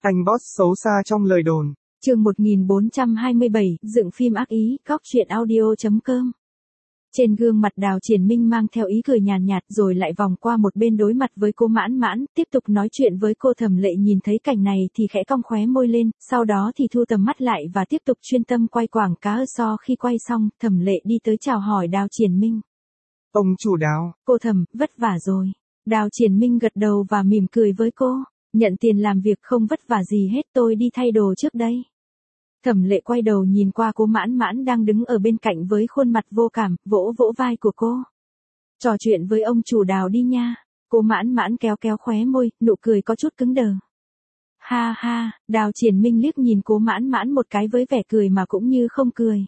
Anh boss xấu xa trong lời đồn. Chương 1427, dựng phim ác ý, góc truyện audio.com. Trên gương mặt Đào Triển Minh mang theo ý cười nhàn nhạt rồi lại vòng qua một bên đối mặt với cô Mãn Mãn, tiếp tục nói chuyện với cô Thẩm Lệ. Nhìn thấy cảnh này thì khẽ cong khóe môi lên, sau đó thì thu tầm mắt lại và tiếp tục chuyên tâm quay quảng cáo. Khi quay xong, Thẩm Lệ đi tới chào hỏi Đào Triển Minh. Ông chủ Đào. Cô Thẩm, vất vả rồi. Đào Triển Minh gật đầu và mỉm cười với cô. Nhận tiền làm việc không vất vả gì hết, tôi đi thay đồ trước đây. Thẩm Lệ quay đầu nhìn qua cô Mãn Mãn đang đứng ở bên cạnh với khuôn mặt vô cảm, vỗ vỗ vai của cô. Trò chuyện với ông chủ Đào đi nha. Cô Mãn Mãn kéo kéo khóe môi, nụ cười có chút cứng đờ. Ha ha, Đào Triển Minh liếc nhìn cô Mãn Mãn một cái với vẻ cười mà cũng như không cười.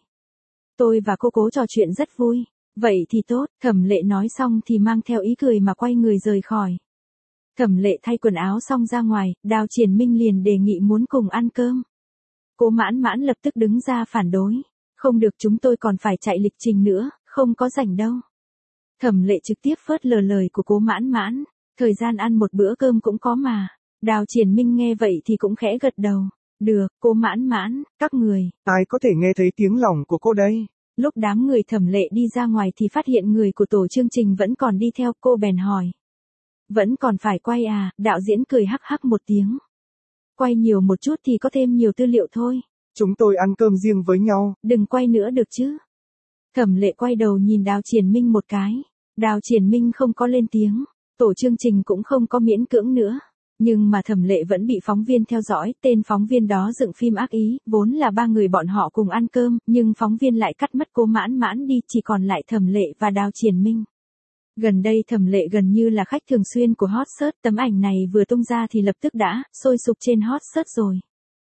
Tôi và cô cố trò chuyện rất vui. Vậy thì tốt, Thẩm Lệ nói xong thì mang theo ý cười mà quay người rời khỏi. Thẩm Lệ thay quần áo xong ra ngoài, Đào Triển Minh liền đề nghị muốn cùng ăn cơm. Cô Mãn Mãn lập tức đứng ra phản đối. Không được, chúng tôi còn phải chạy lịch trình nữa, không có rảnh đâu. Thẩm Lệ trực tiếp phớt lờ lời của cô Mãn Mãn. Thời gian ăn một bữa cơm cũng có mà. Đào Triển Minh nghe vậy thì cũng khẽ gật đầu. Được, cô Mãn Mãn, các người. Ai có thể nghe thấy tiếng lòng của cô đây? Lúc đám người Thẩm Lệ đi ra ngoài thì phát hiện người của tổ chương trình vẫn còn đi theo, cô bèn hỏi. Vẫn còn phải quay à? Đạo diễn cười hắc hắc một tiếng. Quay nhiều một chút thì có thêm nhiều tư liệu thôi. Chúng tôi ăn cơm riêng với nhau. Đừng quay nữa được chứ. Thẩm Lệ quay đầu nhìn Đào Triển Minh một cái. Đào Triển Minh không có lên tiếng. Tổ chương trình cũng không có miễn cưỡng nữa. Nhưng mà Thẩm Lệ vẫn bị phóng viên theo dõi. Tên phóng viên đó dựng phim ác ý. Vốn là ba người bọn họ cùng ăn cơm. Nhưng phóng viên lại cắt mất cô Mãn Mãn đi. Chỉ còn lại Thẩm Lệ và Đào Triển Minh. Gần đây Thẩm Lệ gần như là khách thường xuyên của Hot Search, tấm ảnh này vừa tung ra thì lập tức đã sôi sục trên Hot Search rồi.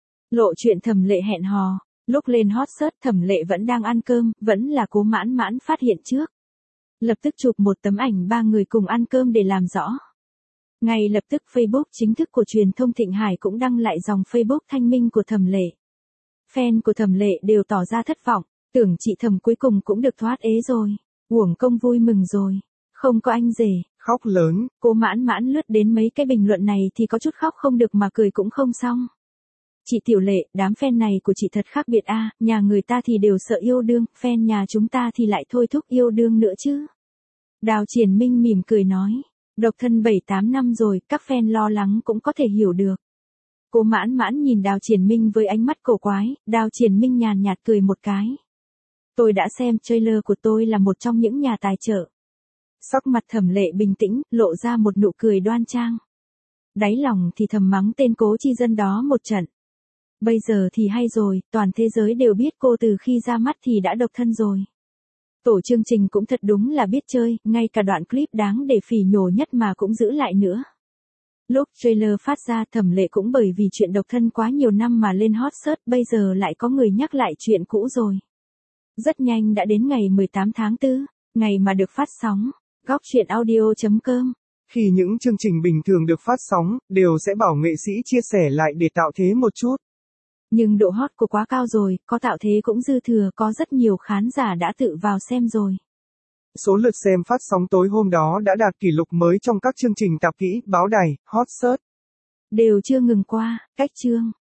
Lộ chuyện Thẩm Lệ hẹn hò, lúc lên Hot Search Thẩm Lệ vẫn đang ăn cơm, vẫn là cô Mãn Mãn phát hiện trước. Lập tức chụp một tấm ảnh ba người cùng ăn cơm để làm rõ. Ngay lập tức Facebook chính thức của truyền thông Thịnh Hải cũng đăng lại dòng Facebook thanh minh của Thẩm Lệ. Fan của Thẩm Lệ đều tỏ ra thất vọng, tưởng chị Thẩm cuối cùng cũng được thoát ế rồi, uổng công vui mừng rồi. Không có anh rể, khóc lớn. Cô Mãn Mãn lướt đến mấy cái bình luận này thì có chút khóc không được mà cười cũng không xong. Chị Tiểu Lệ, đám fan này của chị thật khác biệt a, nhà người ta thì đều sợ yêu đương, fan nhà chúng ta thì lại thôi thúc yêu đương nữa chứ. Đào Triển Minh mỉm cười nói, độc thân 7-8 năm rồi, các fan lo lắng cũng có thể hiểu được. Cô Mãn Mãn nhìn Đào Triển Minh với ánh mắt cổ quái, Đào Triển Minh nhàn nhạt cười một cái. Tôi đã xem trailer của tôi là một trong những nhà tài trợ. Sắc mặt Thẩm Lệ bình tĩnh, lộ ra một nụ cười đoan trang. Đáy lòng thì thầm mắng tên Cố Chi Dân đó một trận. Bây giờ thì hay rồi, toàn thế giới đều biết cô từ khi ra mắt thì đã độc thân rồi. Tổ chương trình cũng thật đúng là biết chơi, ngay cả đoạn clip đáng để phỉ nhổ nhất mà cũng giữ lại nữa. Lúc trailer phát ra Thẩm Lệ cũng bởi vì chuyện độc thân quá nhiều năm mà lên hot search, bây giờ lại có người nhắc lại chuyện cũ rồi. Rất nhanh đã đến ngày 18 tháng 4, ngày mà được phát sóng. Góc truyện audio.com. Khi những chương trình bình thường được phát sóng, đều sẽ bảo nghệ sĩ chia sẻ lại để tạo thế một chút. Nhưng độ hot của quá cao rồi, có tạo thế cũng dư thừa, có rất nhiều khán giả đã tự vào xem rồi. Số lượt xem phát sóng tối hôm đó đã đạt kỷ lục mới trong các chương trình tạp kỹ, báo đài, hot search. Đều chưa ngừng qua, cách chương.